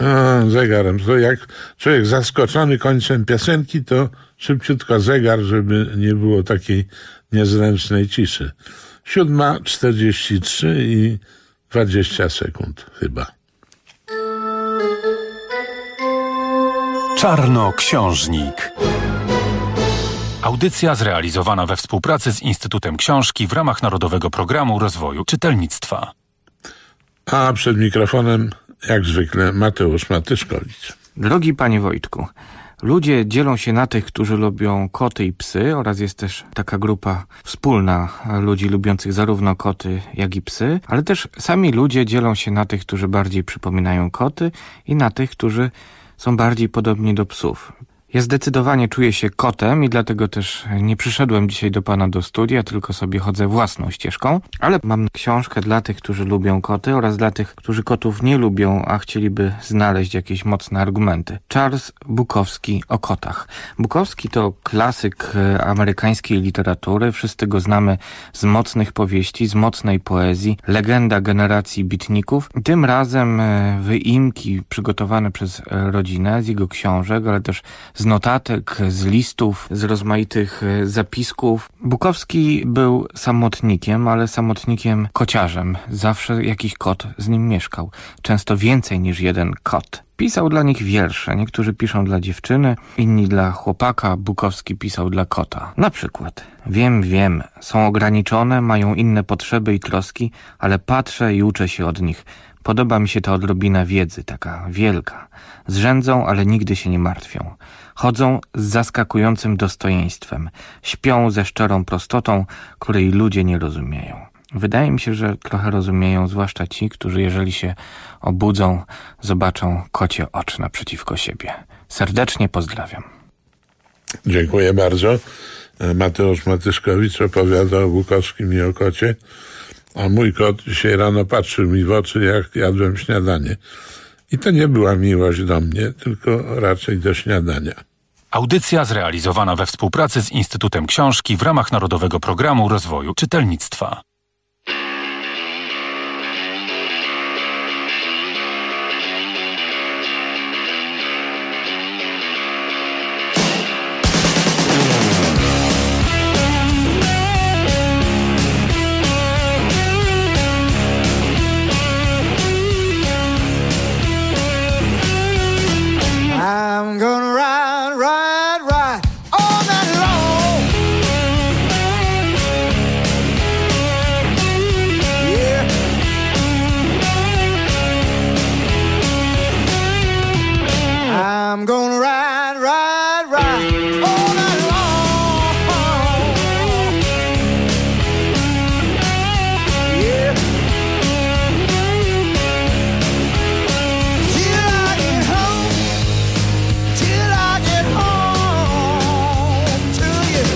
[SPEAKER 1] Zegarem. To jak człowiek zaskoczony końcem piosenki, to szybciutko zegar, żeby nie było takiej niezręcznej ciszy. 7:43 i 20 sekund chyba.
[SPEAKER 28] Czarnoksiężnik. Audycja zrealizowana we współpracy z Instytutem Książki w ramach Narodowego Programu Rozwoju Czytelnictwa.
[SPEAKER 1] A przed mikrofonem, jak zwykle, Mateusz Matyszkowicz.
[SPEAKER 3] Drogi panie Wojtku, ludzie dzielą się na tych, którzy lubią koty i psy, oraz jest też taka grupa wspólna ludzi lubiących zarówno koty, jak i psy, ale też sami ludzie dzielą się na tych, którzy bardziej przypominają koty i na tych, którzy są bardziej podobni do psów. Ja zdecydowanie czuję się kotem i dlatego też nie przyszedłem dzisiaj do pana do studia, tylko sobie chodzę własną ścieżką, ale mam książkę dla tych, którzy lubią koty oraz dla tych, którzy kotów nie lubią, a chcieliby znaleźć jakieś mocne argumenty. Charles Bukowski o kotach. Bukowski to klasyk amerykańskiej literatury, wszyscy go znamy z mocnych powieści, z mocnej poezji, legenda generacji bitników. Tym razem wyimki przygotowane przez rodzinę z jego książek, ale też z notatek, z listów, z rozmaitych zapisków. Bukowski był samotnikiem, ale samotnikiem kociarzem. Zawsze jakiś kot z nim mieszkał. Często więcej niż jeden kot. Pisał dla nich wiersze. Niektórzy piszą dla dziewczyny, inni dla chłopaka. Bukowski pisał dla kota. Na przykład: wiem, są ograniczone, mają inne potrzeby i troski, ale patrzę i uczę się od nich. Podoba mi się ta odrobina wiedzy, taka wielka. Zrzędzą, ale nigdy się nie martwią. Chodzą z zaskakującym dostojeństwem. Śpią ze szczerą prostotą, której ludzie nie rozumieją. Wydaje mi się, że trochę rozumieją, zwłaszcza ci, którzy jeżeli się obudzą, zobaczą kocie oczy naprzeciwko siebie. Serdecznie pozdrawiam.
[SPEAKER 1] Dziękuję bardzo. Mateusz Matyszkowicz opowiada o Bukowskim i o kocie, a mój kot dzisiaj rano patrzył mi w oczy, jak jadłem śniadanie. I to nie była miłość do mnie, tylko raczej do śniadania.
[SPEAKER 28] Audycja zrealizowana we współpracy z Instytutem Książki w ramach Narodowego Programu Rozwoju Czytelnictwa.
[SPEAKER 5] I'm gonna ride all night long. Yeah. I'm gonna ride all night long. Yeah. Till I get home. Till I get home to you.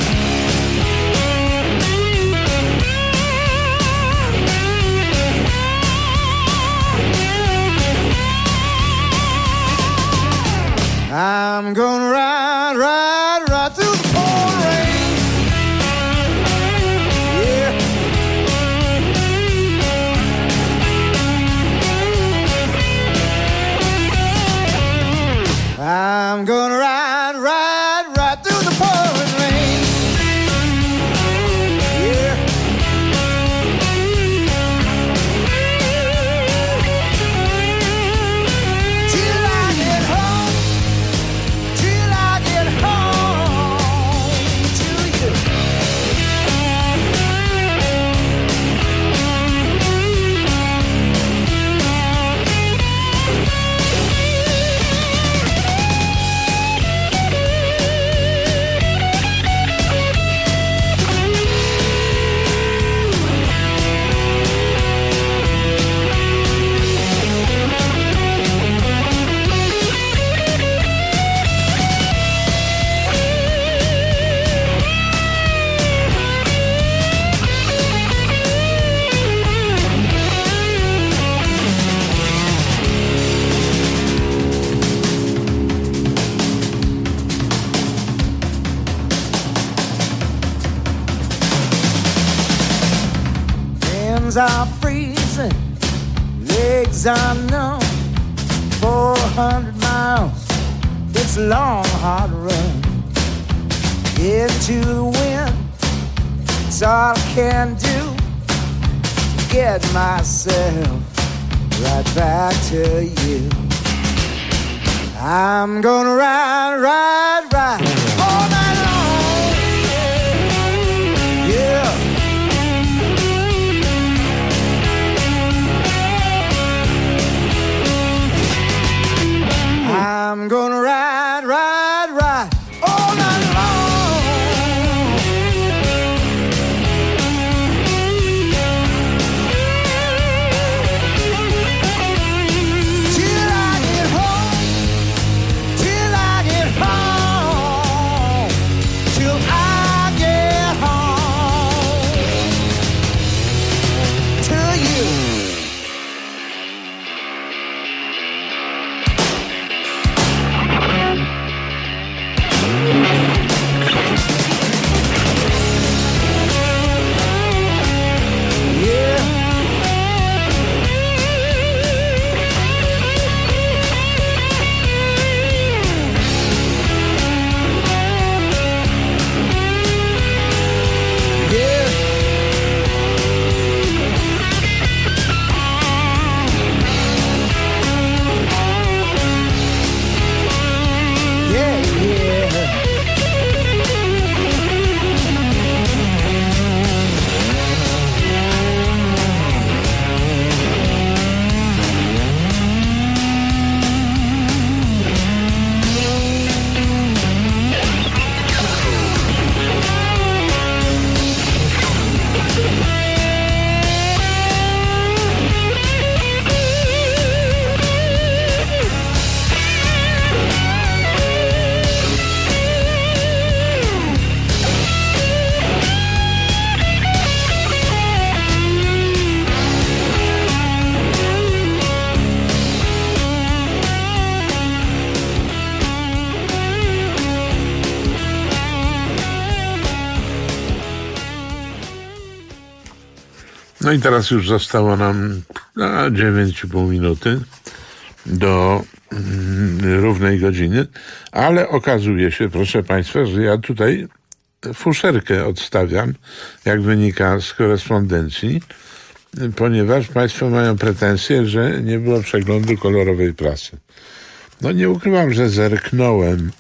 [SPEAKER 5] I'm gonna ride through the pouring rain. Yeah. I'm gonna ride through the pouring rain. Yeah. Till I get home to you. Hands are freezing, legs are numb. For 100 miles. It's a long, hard run. Get to the wind. It's all I can do to get myself right back to you. I'm gonna ride, ride, ride all night long. Yeah. I'm gonna ride, ride, ride all night long. Till I get home, till I get home, till I get home to you.
[SPEAKER 1] No i teraz już zostało nam 9,5 minuty do równej godziny, ale okazuje się, proszę Państwa, że ja tutaj fuszerkę odstawiam, jak wynika z korespondencji, ponieważ Państwo mają pretensje, że nie było przeglądu kolorowej prasy. No nie ukrywam, że zerknąłem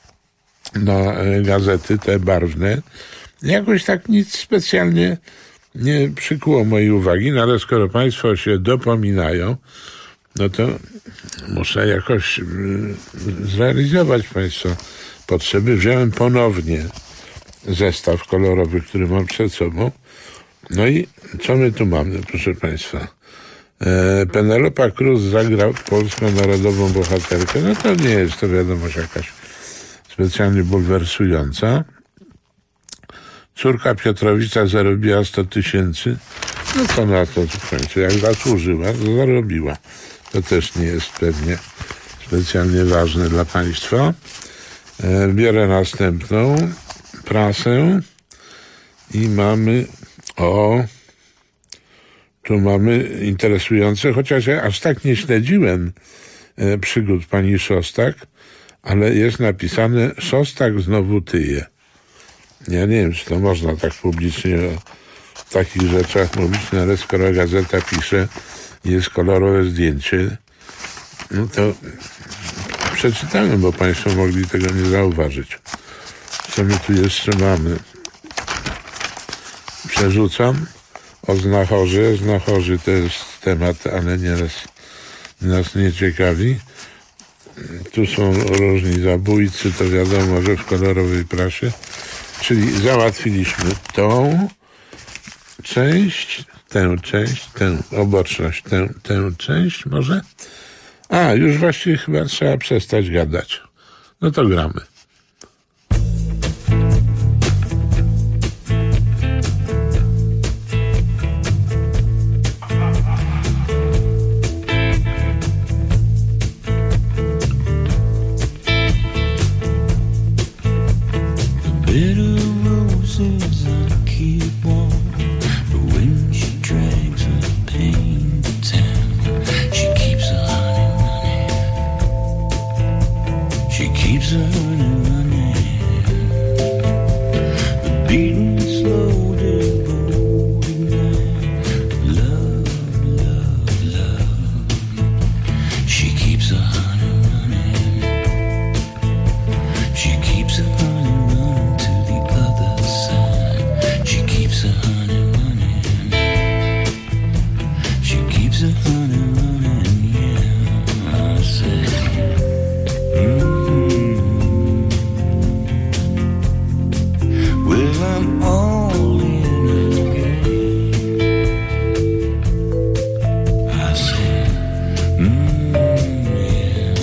[SPEAKER 1] na gazety te barwne. Jakoś tak nic specjalnie nie przykuło mojej uwagi, no ale skoro Państwo się dopominają, no to muszę jakoś zrealizować Państwa potrzeby. Wziąłem ponownie zestaw kolorowy, który mam przed sobą. No i co my tu mamy, proszę Państwa? Penelope Cruz zagra polską narodową bohaterkę. No to nie jest to wiadomość jakaś specjalnie bulwersująca. Córka Piotrowicza zarobiła 100 000. No to na to w końcu, jak zasłużyła, to zarobiła. To też nie jest pewnie specjalnie ważne dla Państwa. Biorę następną prasę i mamy, tu mamy interesujące, chociaż ja aż tak nie śledziłem przygód pani Szostak, ale jest napisane: Szostak znowu tyje. Ja nie wiem, czy to można tak publicznie o takich rzeczach mówić, no ale skoro gazeta pisze, jest kolorowe zdjęcie, no to przeczytałem, bo Państwo mogli tego nie zauważyć. Co my tu jeszcze mamy? Przerzucam o znachorze. Znachorzy to jest temat, ale nieraz nas nie ciekawi. Tu są różni zabójcy, to wiadomo, że w kolorowej prasie. Czyli załatwiliśmy tą część, tę część, tę oboczność, tę część może? Już właściwie chyba trzeba przestać gadać. No to gramy.
[SPEAKER 6] She keeps a honey money. her honey running, yeah, I said, well, I'm all in again. I said, yeah.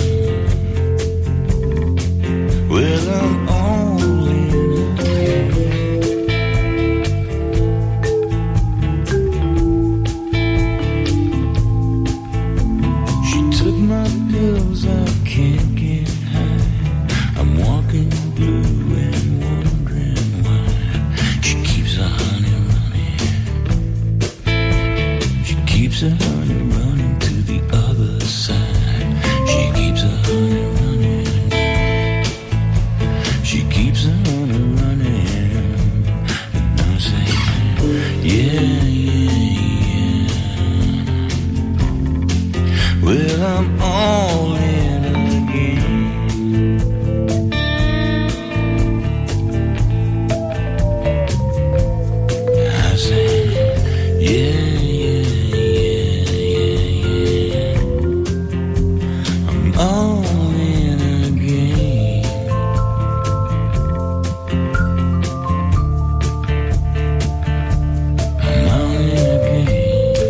[SPEAKER 6] Well, I'm all in again. She took my pills, I can't get high. I'm walking blue and wondering why. She keeps her honey running. She keeps her honey running to the other side. She keeps her honey running. She keeps her honey running. And I say, yeah, yeah, yeah. Well, I'm all in again. I say, yeah, yeah, yeah, yeah, yeah. I'm all in again. I'm all in again.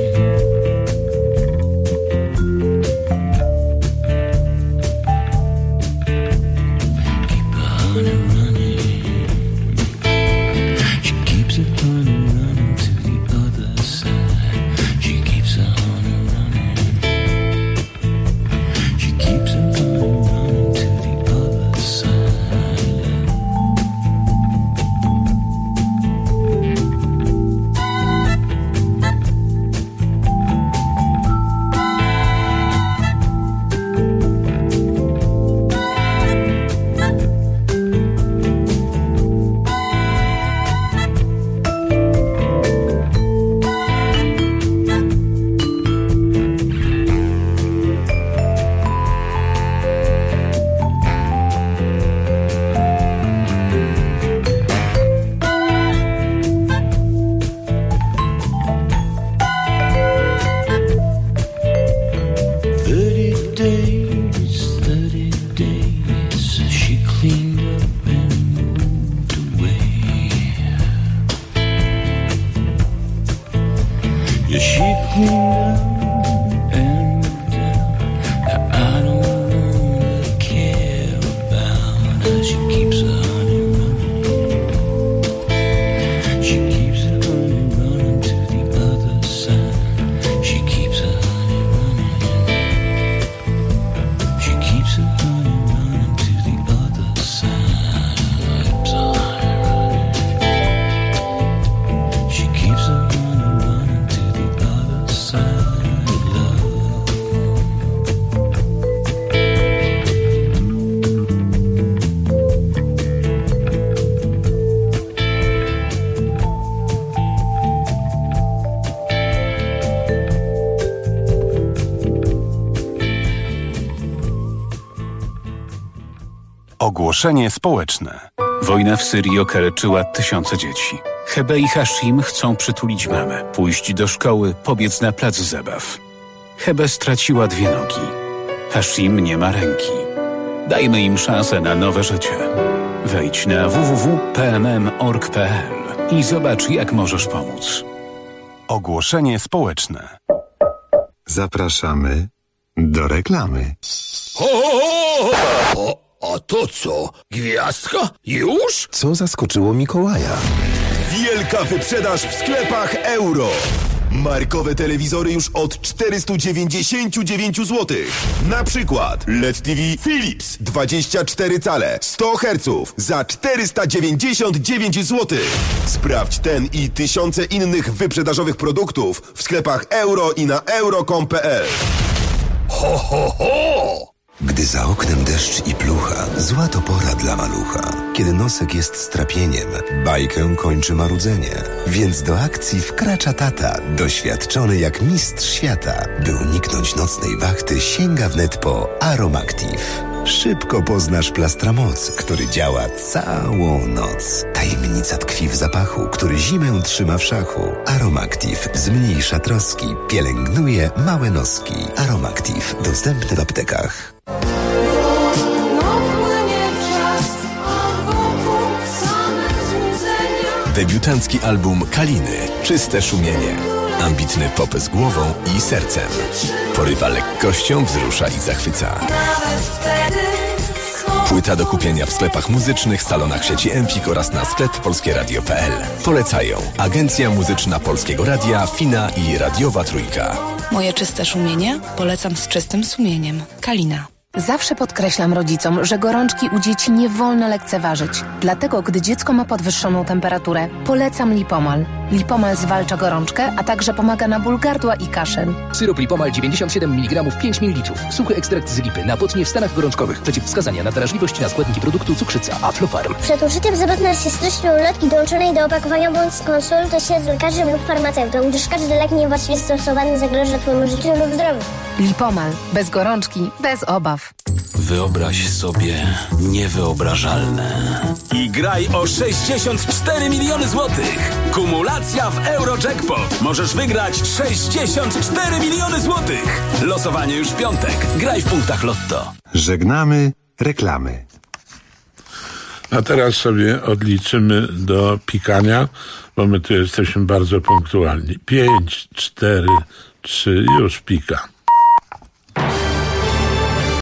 [SPEAKER 6] Keep her honey running. She keeps her honey running to the other side. She keeps her honey running. She keeps her honey running to the other side. She cleaned up and moved away. Yeah, she cleaned up and moved out. Now I don't wanna care about her. She keeps her honey running. She keeps her honey running to the other side. She keeps her honey running. She keeps her honey running to the other side. Keeps her honey running. She keeps her honey running to the other side of love.
[SPEAKER 28] Ogłoszenie społeczne. Wojna w Syrii okaleczyła tysiące dzieci. Hebe i Hashim chcą przytulić mamę, pójść do szkoły, pobiec na plac zabaw. Hebe straciła 2 nogi. Hashim nie ma ręki. Dajmy im szansę na nowe życie. Wejdź na www.pmm.org.pl i zobacz, jak możesz pomóc. Ogłoszenie społeczne.
[SPEAKER 18] Zapraszamy do reklamy.
[SPEAKER 7] A to co? Gwiazdka? Już?
[SPEAKER 19] Co zaskoczyło Mikołaja?
[SPEAKER 7] Wielka wyprzedaż w sklepach Euro. Markowe telewizory już od 499 zł. Na przykład LED TV Philips 24 cale 100 Hz za 499 zł. Sprawdź ten i tysiące innych wyprzedażowych produktów w sklepach Euro i na euro.com.pl.
[SPEAKER 19] Ho, ho, ho! Gdy za oknem deszcz i plucha, zła to pora dla malucha. Kiedy nosek jest strapieniem, bajkę kończy marudzenie. Więc do akcji wkracza tata, doświadczony jak mistrz świata. By uniknąć nocnej wachty, sięga wnet po Aromactive. Szybko poznasz Plastramoc, który działa całą noc. Tajemnica tkwi w zapachu, który zimę trzyma w szachu. Aromactive zmniejsza troski, pielęgnuje małe noski. Aromactive dostępny w aptekach.
[SPEAKER 9] Debiutancki album Kaliny. Czyste szumienie. Ambitny pop z głową i sercem. Porywa lekkością, wzrusza i zachwyca. Płyta do kupienia w sklepach muzycznych, salonach sieci Empik oraz na sklep polskieradio.pl. Polecają Agencja Muzyczna Polskiego Radia, Fina i Radiowa Trójka.
[SPEAKER 10] Moje czyste szumienie polecam z czystym sumieniem. Kalina. Zawsze podkreślam rodzicom, że gorączki u dzieci nie wolno lekceważyć. Dlatego, gdy dziecko ma podwyższoną temperaturę, polecam Lipomal. Lipomal zwalcza gorączkę, a także pomaga na ból gardła i kaszel.
[SPEAKER 31] Syrop Lipomal 97 mg 5 ml. Suchy ekstrakt z lipy na potnie w stanach gorączkowych. Przeciwwskazania na wrażliwość na składniki produktu cukrzyca Aflofarm.
[SPEAKER 21] Przed użyciem zapewne się treścią ulotki dołączonej do opakowania bądź skonsultuj się z lekarzem lub farmaceutą, gdyż każdy lek niewłaściwie stosowany zagraża Twojemu życiu lub zdrowiu.
[SPEAKER 10] Lipomal. Bez gorączki, bez obaw.
[SPEAKER 31] Wyobraź sobie niewyobrażalne.
[SPEAKER 4] I graj o 64 miliony złotych. Kumulacja w Eurojackpot. Możesz wygrać 64 miliony złotych. Losowanie już w piątek. Graj w punktach Lotto.
[SPEAKER 18] Żegnamy reklamy.
[SPEAKER 1] A teraz sobie odliczymy do pikania, bo my tu jesteśmy bardzo punktualni. 5, 4, 3, już pika.